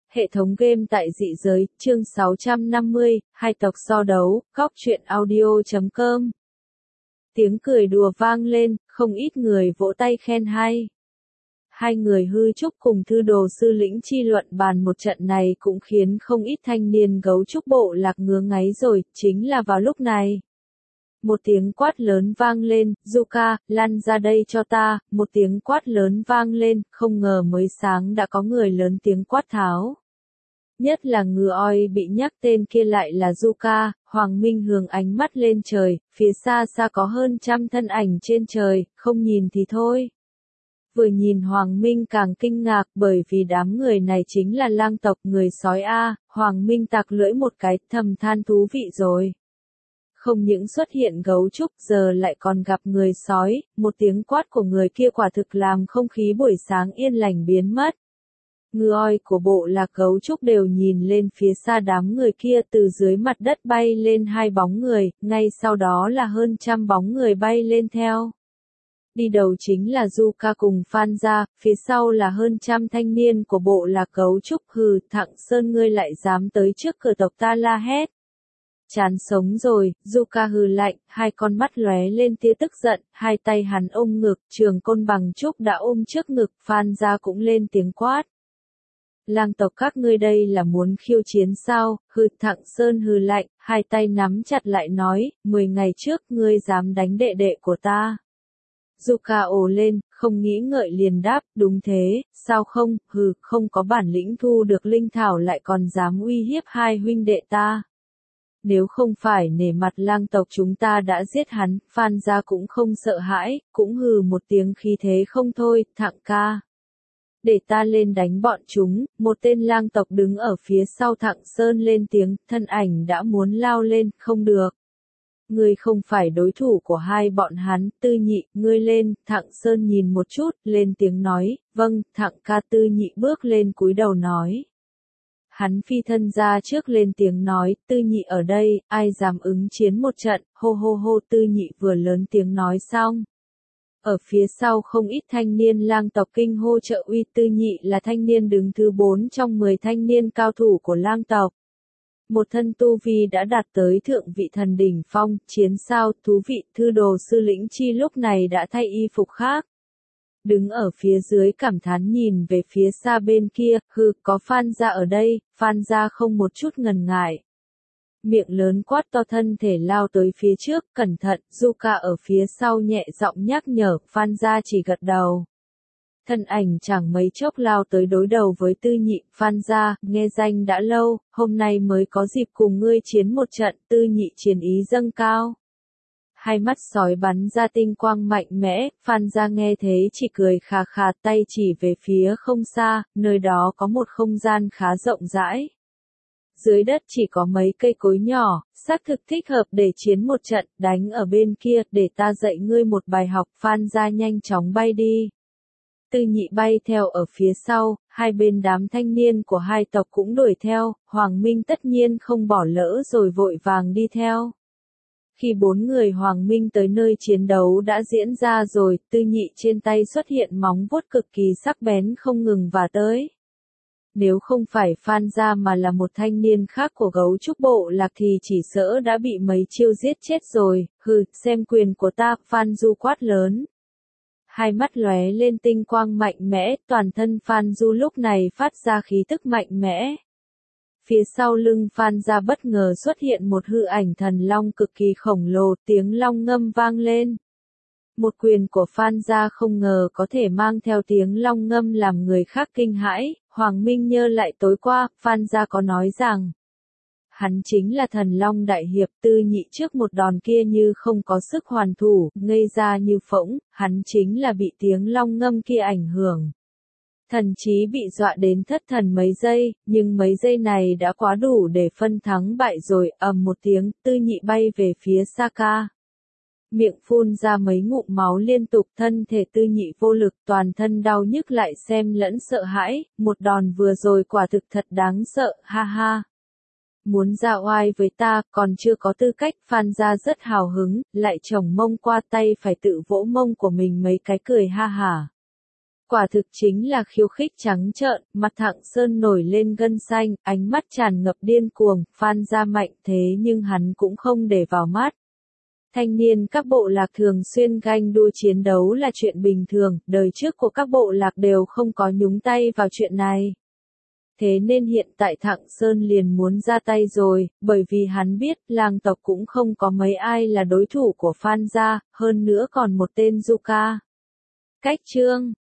Hệ thống game tại dị giới, chương 650, hai tộc so đấu, góc truyện audio.com. Tiếng cười đùa vang lên, không ít người vỗ tay khen hay. Hai người hư trúc cùng thư đồ sư lĩnh chi luận bàn một trận này cũng khiến không ít thanh niên gấu trúc bộ lạc ngứa ngáy rồi, chính là vào lúc này. Một tiếng quát lớn vang lên, Zuka, lăn ra đây cho ta, một tiếng quát lớn vang lên, không ngờ mới sáng đã có người lớn tiếng quát tháo. Nhất là ngựa oi bị nhắc tên kia lại là Zuka, Hoàng Minh hướng ánh mắt lên trời, phía xa xa có hơn trăm thân ảnh trên trời, không nhìn thì thôi. Vừa nhìn Hoàng Minh càng kinh ngạc bởi vì đám người này chính là lang tộc người sói A, Hoàng Minh tặc lưỡi một cái thầm than thú vị rồi. Không những xuất hiện gấu trúc giờ lại còn gặp người sói, một tiếng quát của người kia quả thực làm không khí buổi sáng yên lành biến mất. Ngựa oi của bộ lạc gấu trúc đều nhìn lên phía xa đám người kia từ dưới mặt đất bay lên hai bóng người, ngay sau đó là hơn trăm bóng người bay lên theo. Đi đầu chính là Zuka cùng Phan Gia, phía sau là hơn trăm thanh niên của bộ lạc gấu trúc hừ, Thặng Sơn ngươi lại dám tới trước cửa tộc ta la hét. Chán sống rồi, Zuka hừ lạnh, hai con mắt lóe lên tia tức giận, hai tay hắn ôm ngực, trường côn bằng trúc đã ôm trước ngực, Phan Gia cũng lên tiếng quát. Lang tộc các ngươi đây là muốn khiêu chiến sao, hừ, Thặng Sơn hừ lạnh, hai tay nắm chặt lại nói, 10 ngày trước ngươi dám đánh đệ đệ của ta. Zuka ồ lên, không nghĩ ngợi liền đáp, đúng thế, sao không, hừ, không có bản lĩnh thu được linh thảo lại còn dám uy hiếp hai huynh đệ ta. Nếu không phải nể mặt lang tộc chúng ta đã giết hắn, Phan Gia cũng không sợ hãi, cũng hừ một tiếng khí thế không thôi, Thặng ca. Để ta lên đánh bọn chúng, một tên lang tộc đứng ở phía sau Thặng Sơn lên tiếng, thân ảnh đã muốn lao lên, không được. Ngươi không phải đối thủ của hai bọn hắn, Tư Nhị, ngươi lên, Thặng Sơn nhìn một chút, lên tiếng nói, vâng, Thặng ca. Tư Nhị bước lên cúi đầu nói. Hắn phi thân ra trước lên tiếng nói, Tư Nhị ở đây, ai dám ứng chiến một trận, hô hô hô. Tư Nhị vừa lớn tiếng nói xong. Ở phía sau không ít thanh niên lang tộc kinh hô trợ uy. Tư Nhị là thanh niên đứng thứ 4 trong 10 thanh niên cao thủ của lang tộc. Một thân tu vi đã đạt tới thượng vị thần đỉnh phong, chiến sao, thú vị. Thư đồ sư lĩnh chi lúc này đã thay y phục khác. Đứng ở phía dưới cảm thán nhìn về phía xa bên kia, hừ, có Phan Gia ở đây, Phan Gia không một chút ngần ngại. Miệng lớn quát to thân thể lao tới phía trước, cẩn thận, Zuka ở phía sau nhẹ giọng nhắc nhở, Phan Gia chỉ gật đầu. Thân ảnh chẳng mấy chốc lao tới đối đầu với Tư Nhị, Phan Gia, nghe danh đã lâu, hôm nay mới có dịp cùng ngươi chiến một trận, Tư Nhị chiến ý dâng cao. Hai mắt sói bắn ra tinh quang mạnh mẽ, Phan Gia nghe thế chỉ cười khà khà tay chỉ về phía không xa, nơi đó có một không gian khá rộng rãi. Dưới đất chỉ có mấy cây cối nhỏ, xác thực thích hợp để chiến một trận, đánh ở bên kia, để ta dạy ngươi một bài học, Phan Gia nhanh chóng bay đi. Tư Nhị bay theo ở phía sau, hai bên đám thanh niên của hai tộc cũng đuổi theo, Hoàng Minh tất nhiên không bỏ lỡ rồi vội vàng đi theo. Khi 4 người Hoàng Minh tới nơi chiến đấu đã diễn ra rồi, Tư Nhị trên tay xuất hiện móng vuốt cực kỳ sắc bén không ngừng và tới. Nếu không phải Phan Gia mà là một thanh niên khác của gấu trúc bộ lạc thì chỉ sợ đã bị mấy chiêu giết chết rồi, hừ, xem quyền của ta, Phan Du quát lớn. Hai mắt lóe lên tinh quang mạnh mẽ, toàn thân Phan Du lúc này phát ra khí tức mạnh mẽ. Phía sau lưng Phan Gia bất ngờ xuất hiện một hư ảnh thần long cực kỳ khổng lồ, tiếng long ngâm vang lên. Một quyền của Phan Gia không ngờ có thể mang theo tiếng long ngâm làm người khác kinh hãi, Hoàng Minh nhớ lại tối qua, Phan Gia có nói rằng hắn chính là thần long đại hiệp. Tư Nhị trước một đòn kia như không có sức hoàn thủ, ngây ra như phỗng, hắn chính là bị tiếng long ngâm kia ảnh hưởng. Thần chí bị dọa đến thất thần mấy giây, nhưng mấy giây này đã quá đủ để phân thắng bại rồi, ầm một tiếng, Tư Nhị bay về phía Saka. Miệng phun ra mấy ngụm máu liên tục, thân thể Tư Nhị vô lực, toàn thân đau nhức lại xem lẫn sợ hãi, một đòn vừa rồi quả thực thật đáng sợ, ha ha. Muốn ra oai với ta, còn chưa có tư cách. Phan Gia rất hào hứng, lại chồng mông qua tay phải tự vỗ mông của mình mấy cái cười ha hả. Quả thực chính là khiêu khích trắng trợn, mặt Thặng Sơn nổi lên gân xanh, ánh mắt tràn ngập điên cuồng, Phan Gia mạnh thế nhưng hắn cũng không để vào mắt. Thanh niên các bộ lạc thường xuyên ganh đua chiến đấu là chuyện bình thường, đời trước của các bộ lạc đều không có nhúng tay vào chuyện này. Thế nên hiện tại Thặng Sơn liền muốn ra tay rồi, bởi vì hắn biết làng tộc cũng không có mấy ai là đối thủ của Phan Gia, hơn nữa còn một tên Du Ca. Cách chương